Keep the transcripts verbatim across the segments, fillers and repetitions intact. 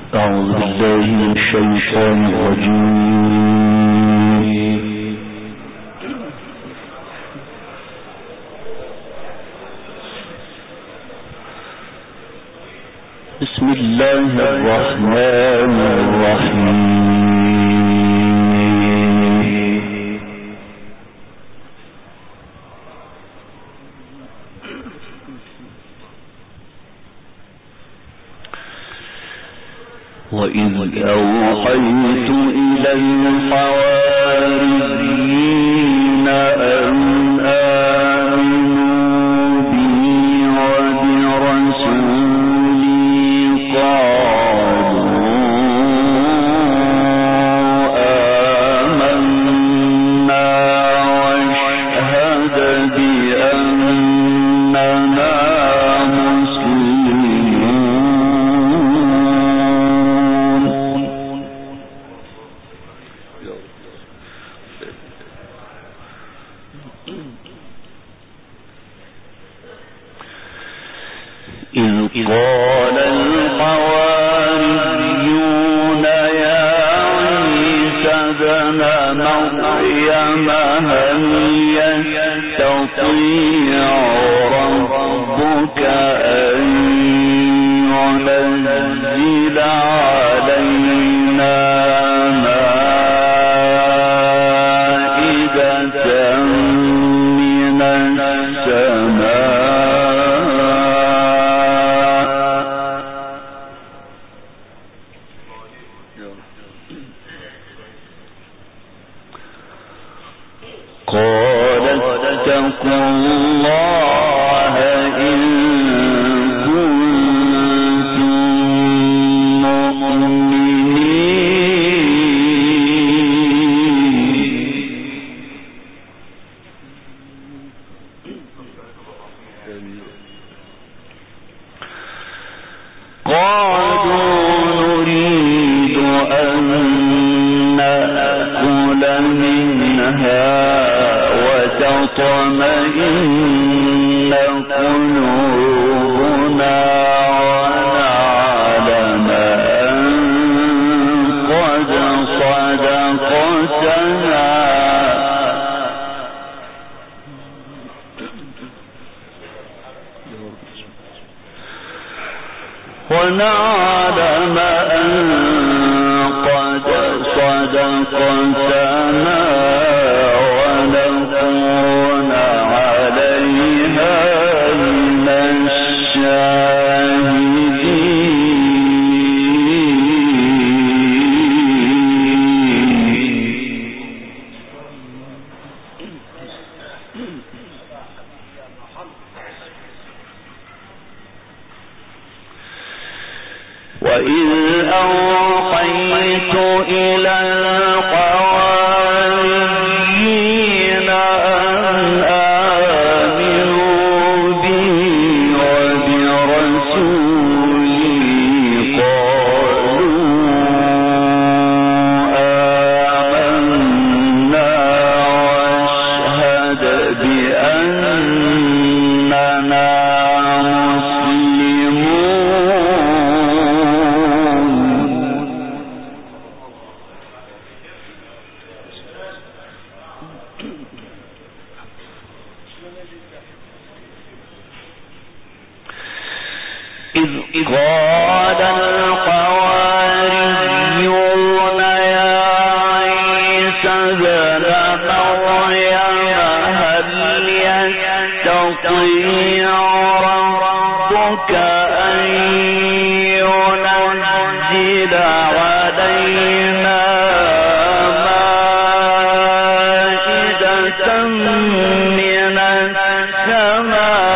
أعوذ بالله من الشيطان الرجيم. بسم الله الرحمن الرحيم. وإذ أوحيت إلى الحواريين أن آمنوا بي وبرسولي قالوا آمنا واشهد بأننا قال الحواريون يا عيسى ابن مريم هل يستطيع ربك أن ينزل علينا مائدة من السماء وتطمئن قلوبنا ونعلم أن قد صدقتنا ونعلم أن قد صدقتنا ونكون عليها من الشاهدين. وإذ أوحيت إلى الحواريين أن آمنوا بي وبرسولي قالوا آمنا واشهد بأننا قال الحواريون يا عيسى ابن مريم هل يستطيع ربك أن ينزل علينا مائدة من السماء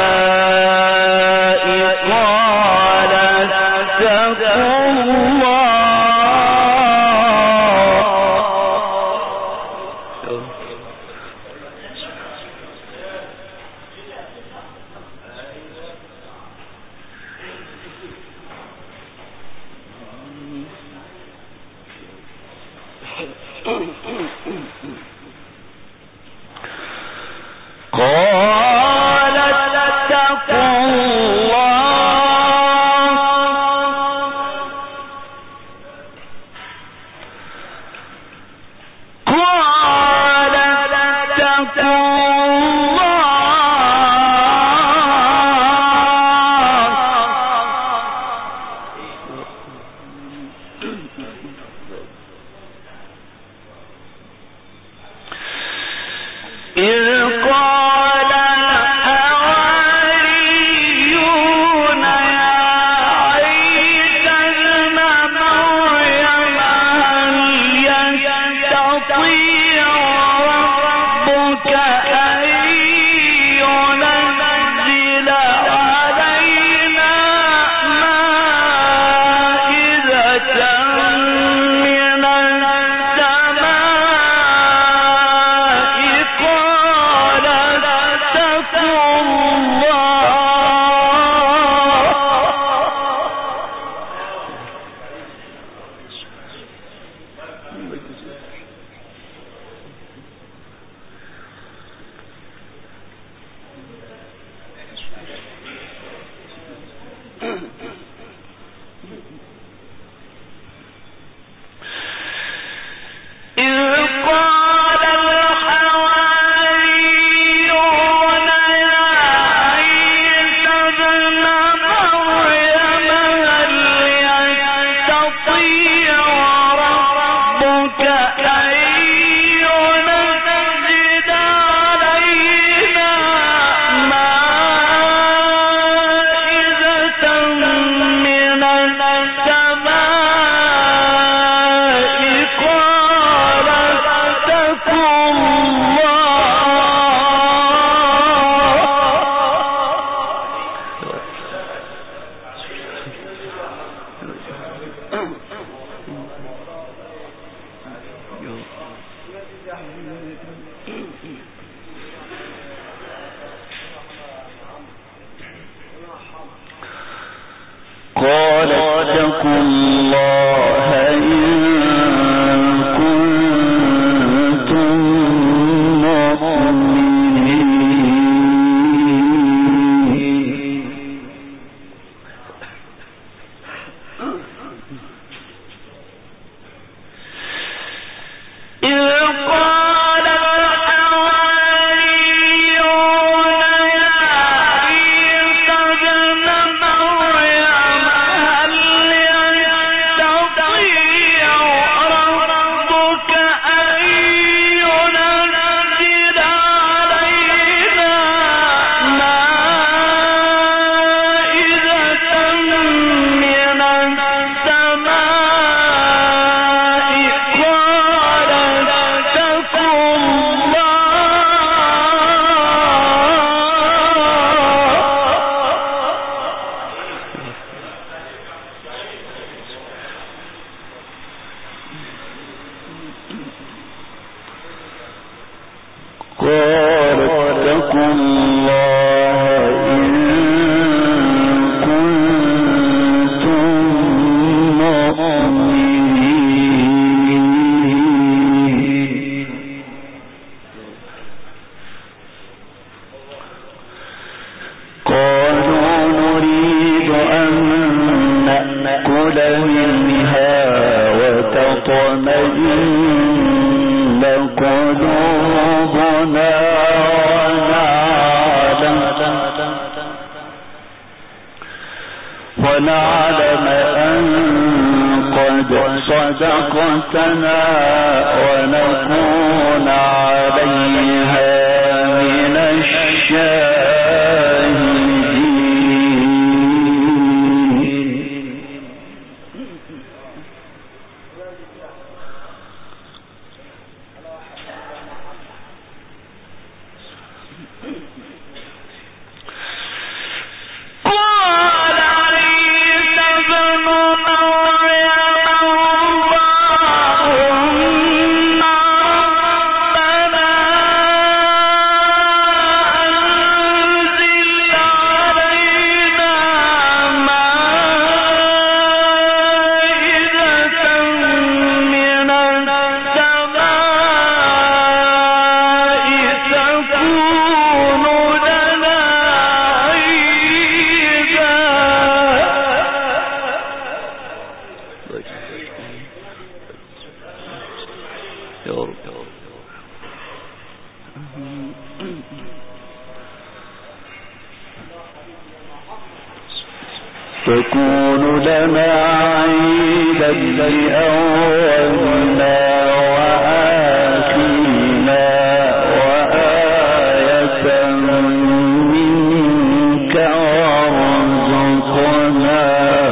ونعلم أن قد صدقتنا ونكون عليها من الشاهدين. تكون لنا عيدا لأولنا وآخرنا وآية منك وارزقنا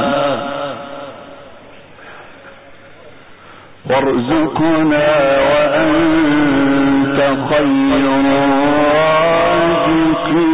وارزقنا وأنت خير الرازقين.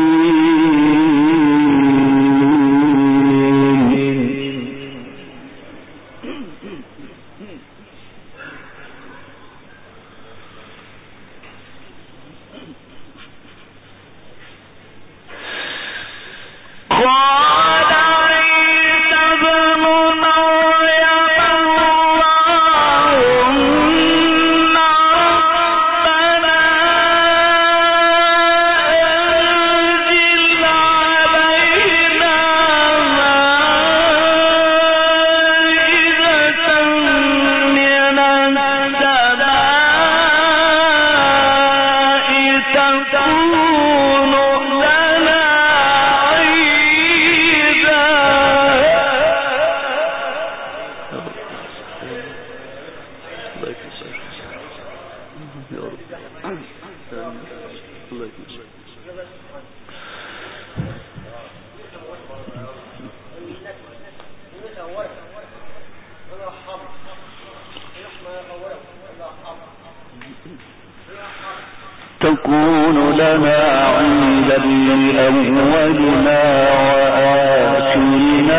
تكون لنا عيدا لأولنا وآخرنا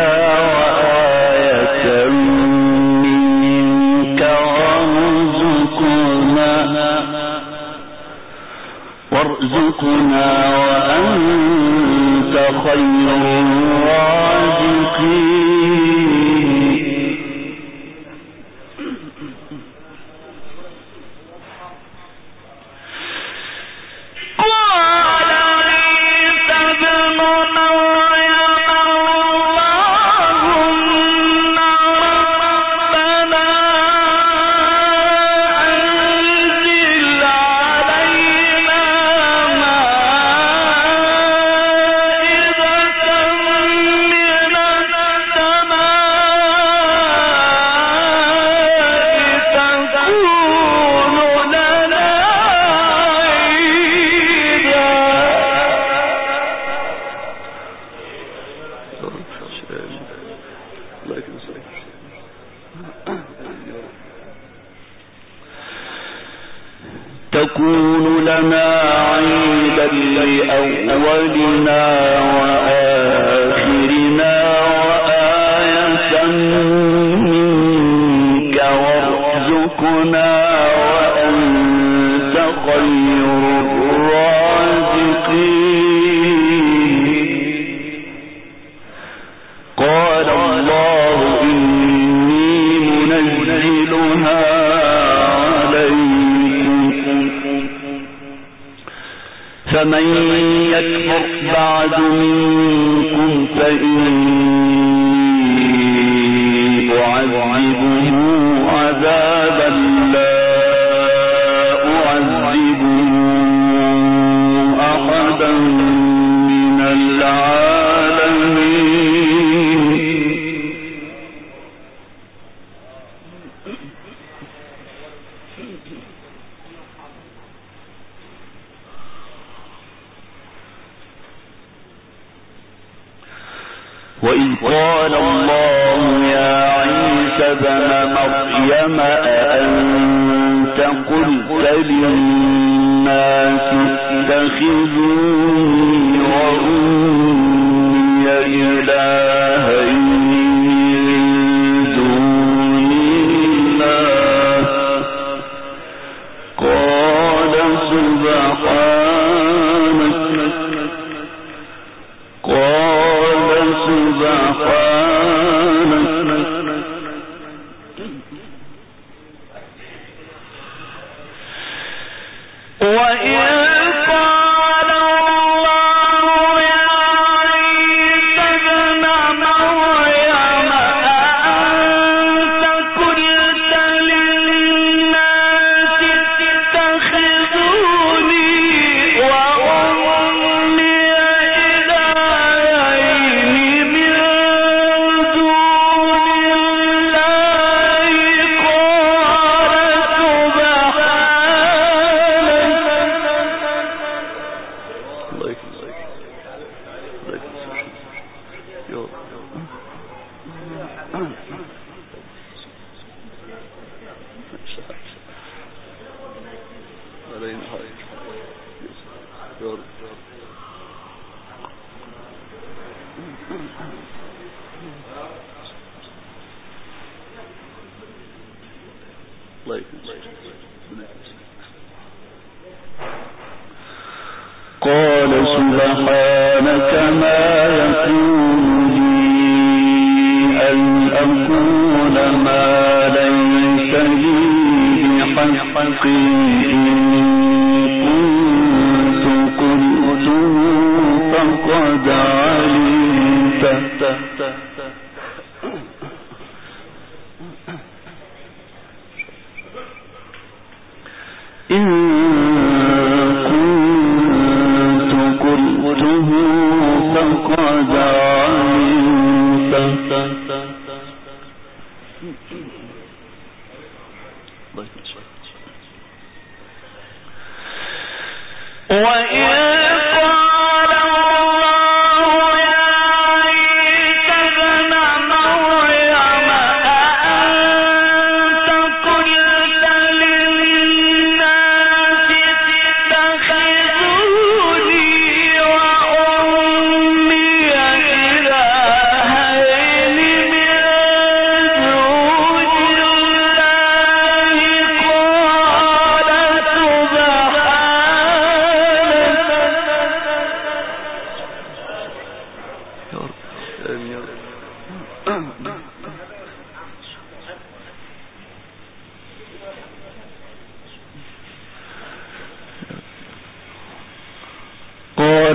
وآية منك وارزقنا وارزقنا وأنت خير الرازقين. تكون لنا عيدا لأولنا وآخرنا وآية منك وارزقنا وأنت خير الرازقين. قال الله إني منزلها فمن يكفر بعد منكم فإني أعذبه عذابا لا أعذبه أحدا من العالمين. وإذ قال الله يا عيسى ابن مريم أأنت قلت للناس اتخذوني وأمي إلهين من دون الله قال سبحانك قال سبحانك وإن قال الله يا عيسى ابن مريم أأنت قلت للناس اتخذوني وأمي إلهين من دون الله قال سبحانك ما يكون لي أن أقول ما ليس لي بحق إن كنت قلته فقد علمته إن كنت قلته فقد علمته. وإن قال الله يا عيسى ابن مريم أأنت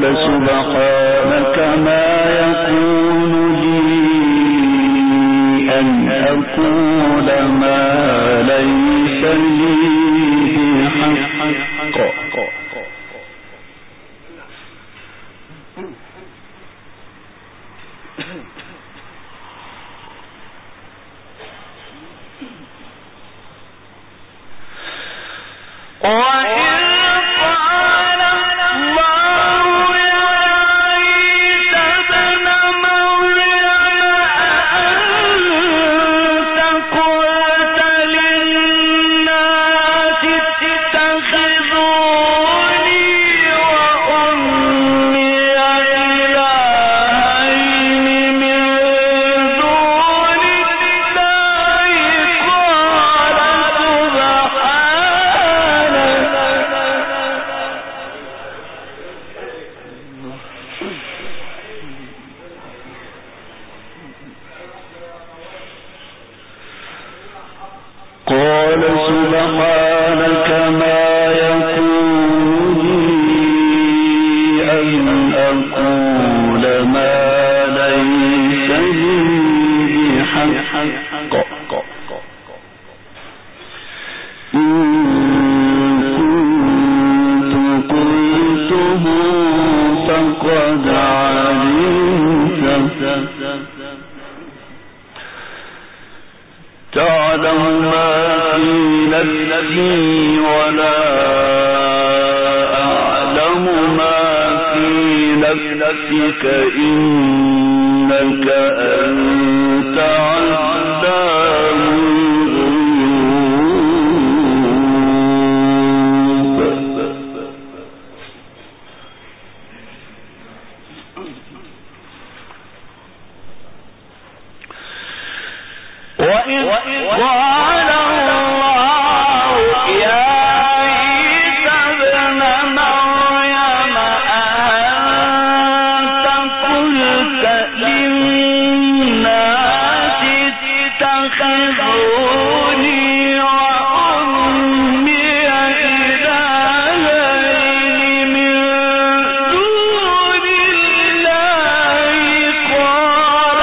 سبحانك ما يكون لي أن أقول ما ليس لي بحق تعلم ما في نفسي ولا أعلم ما في نفسك إنك أنت علام الغيوب. وإذ قال الله يا عيسى ابن مريم أأنت قلت للناس اتخذوني وأمي إلهين من دون الله قال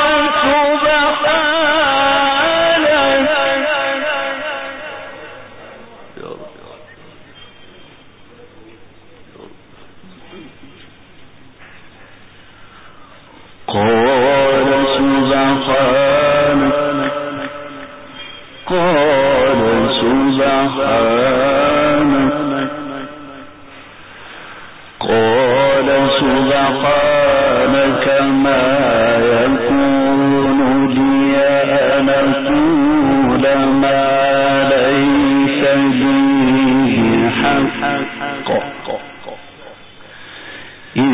سبحانك ما يكون لي أن أقول ما ليس لي بحق إن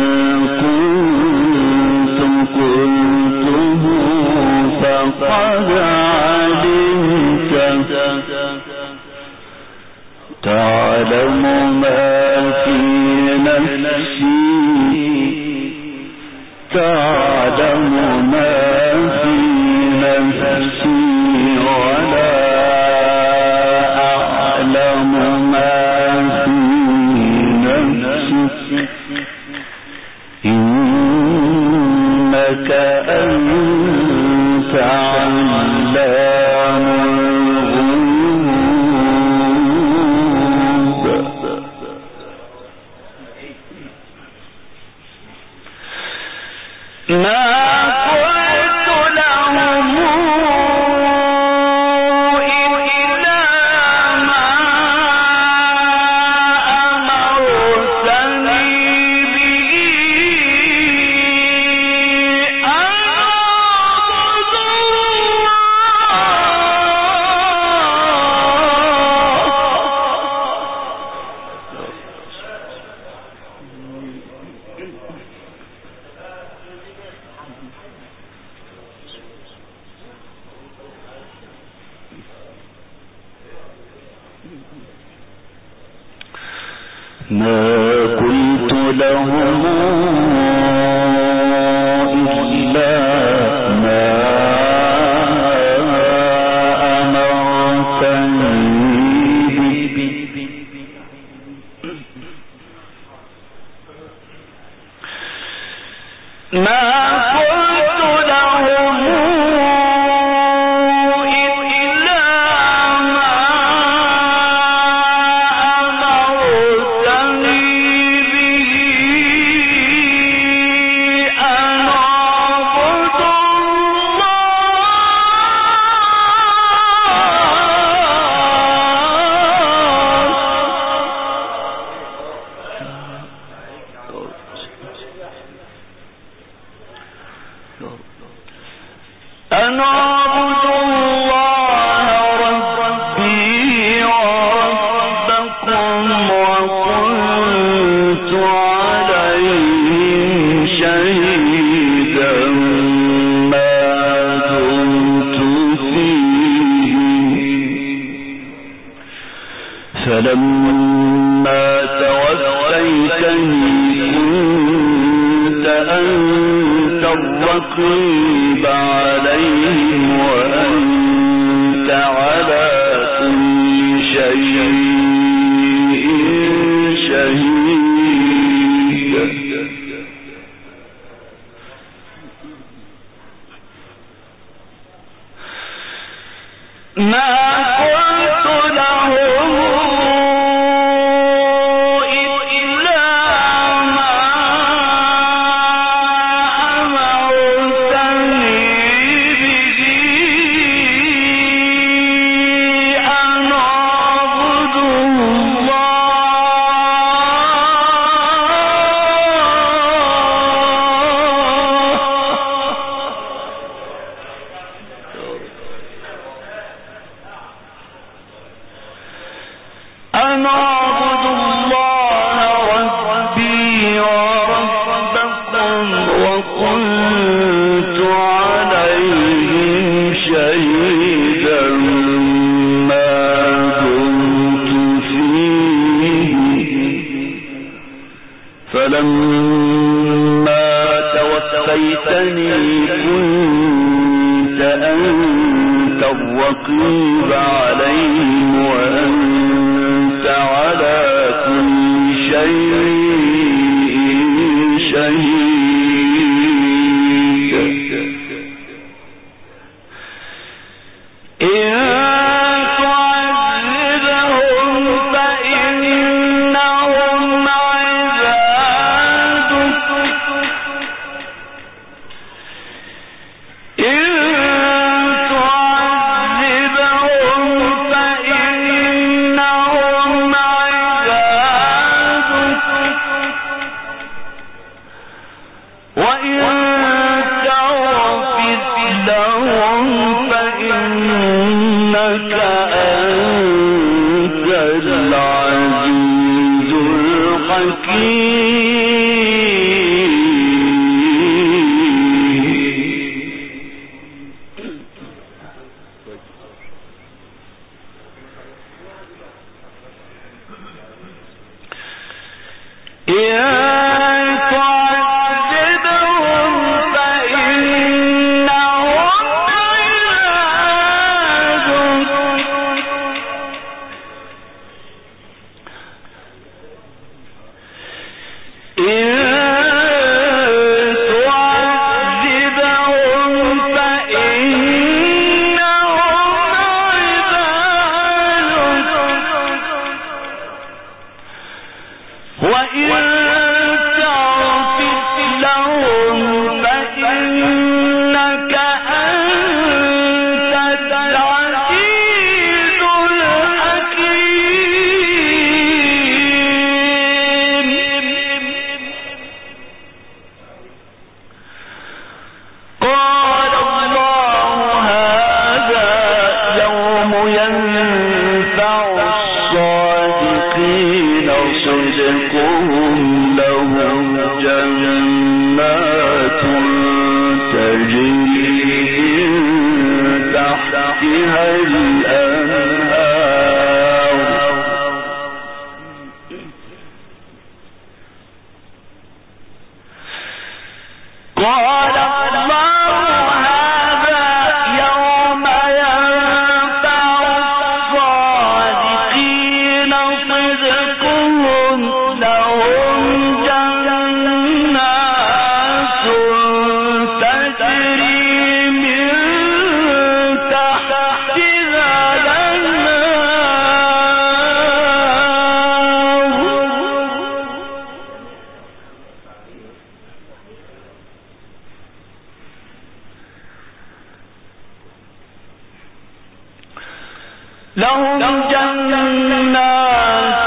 كنت قلته فقد علمت تعلم ما في نفسي تعلم ما في نفسي ولا أعلم ما في نفسك إنك أنت علام ما قلت لهم إلا ما أمرتني به فلما توفيتني كنت أنت الرقيب عليهم وأنت على كل شيء شهيد. ما قلت لهم إلا ما أمرتني به أن أعبد أن أعبد الله ربي وربكم وكنت عليهم شهيدا ما دمت فيه فلما توفيتني كنت أنت الرقيب عليهم وأنت على كل شيء شهيد. إن تعذبهم فإنهم عبادك إن تعذبهم فإنهم عبادك وإن تغفر لهم فإنك أنت العزيز لهم جنات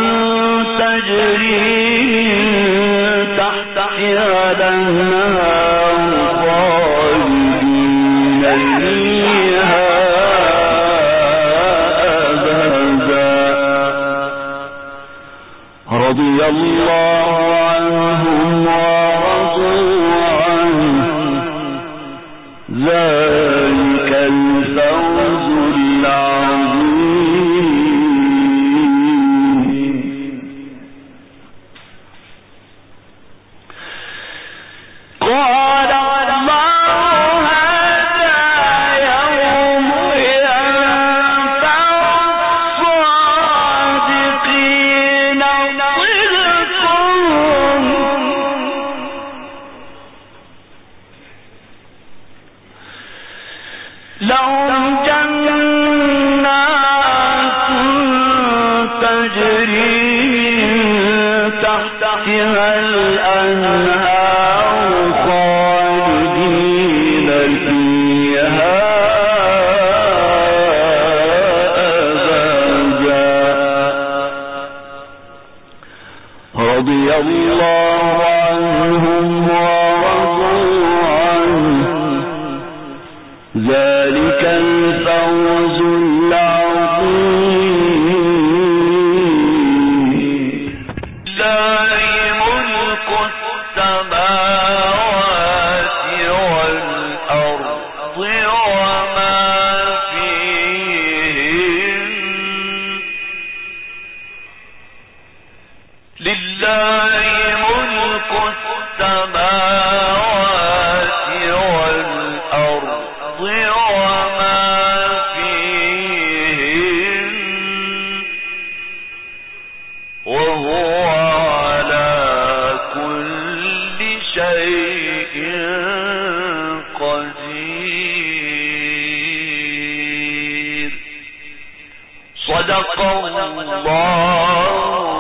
تجري تحتها الأنهار خالدين فيها أبدا رضي الله عنهم ورضوا عنه ذلك الفوز العظيم. صدق الله